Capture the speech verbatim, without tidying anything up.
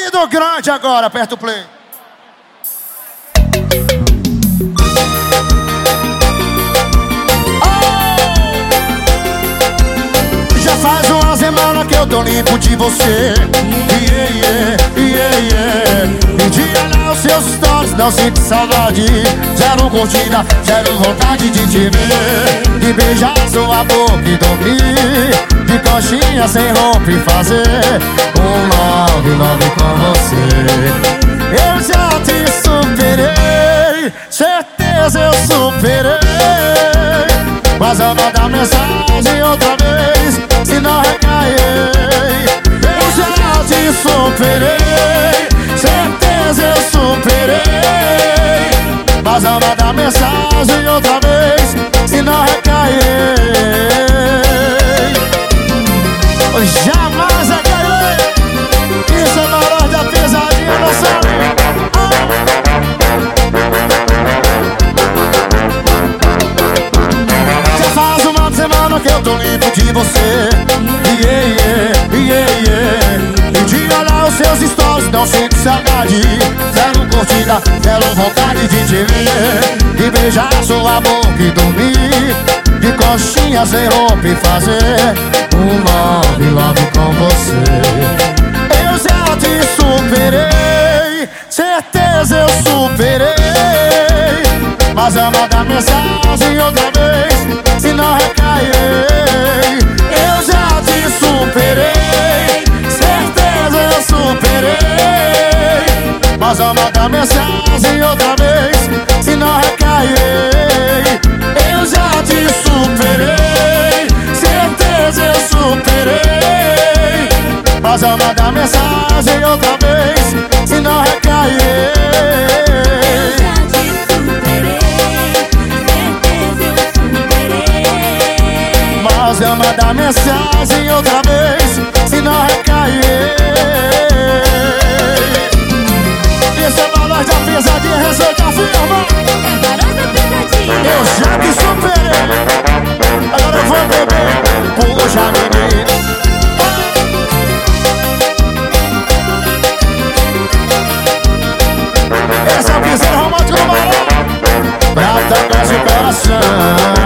Ouvido grande agora, aperta o play. Já faz uma semana que eu tô limpo de você. Yeah, yeah, yeah, yeah. E de olhar os seus stories não sinto saudade. Zero curtida, zero vontade de te ver. De beijar sua boca e dormir de coxinha sem roupa e fazer um love, love com você. Eu já te superei, certeza eu superei. Mas eu vou dar mensagem outra vez, se não recair. Eu já te superei, certeza eu superei. Mas eu vou dar mensagem outra vez, se não recair. Jamais recairei. Isso é valor da pesadinha, não sabe? Que eu tô limpo de você. Yeah, yeah, yeah, yeah. E de olhar os seus stories não sinto saudade. Zero curtida, zero vontade de te ver. De beijar sua boca e dormir de coxinha sem roupa e fazer um love, love com você. Eu já te superei, certeza eu superei. Mas eu vou dar mensagem outra vez, se não recairei. Eu já te superei, certeza eu superei. Mas eu vou dar mensagem outra vez, se não recairei. Eu já te superei, certeza eu superei. Mas eu vou dar mensagem outra vez, se não recairei. Mas eu mandar mensagem outra vez, se não recair. Esse é o valor da pesadinha, receita firma. Eu já te superei, agora eu vou beber. Puxa, menina. Esse é o piseiro romântico do Marão, pra tocar seu coração.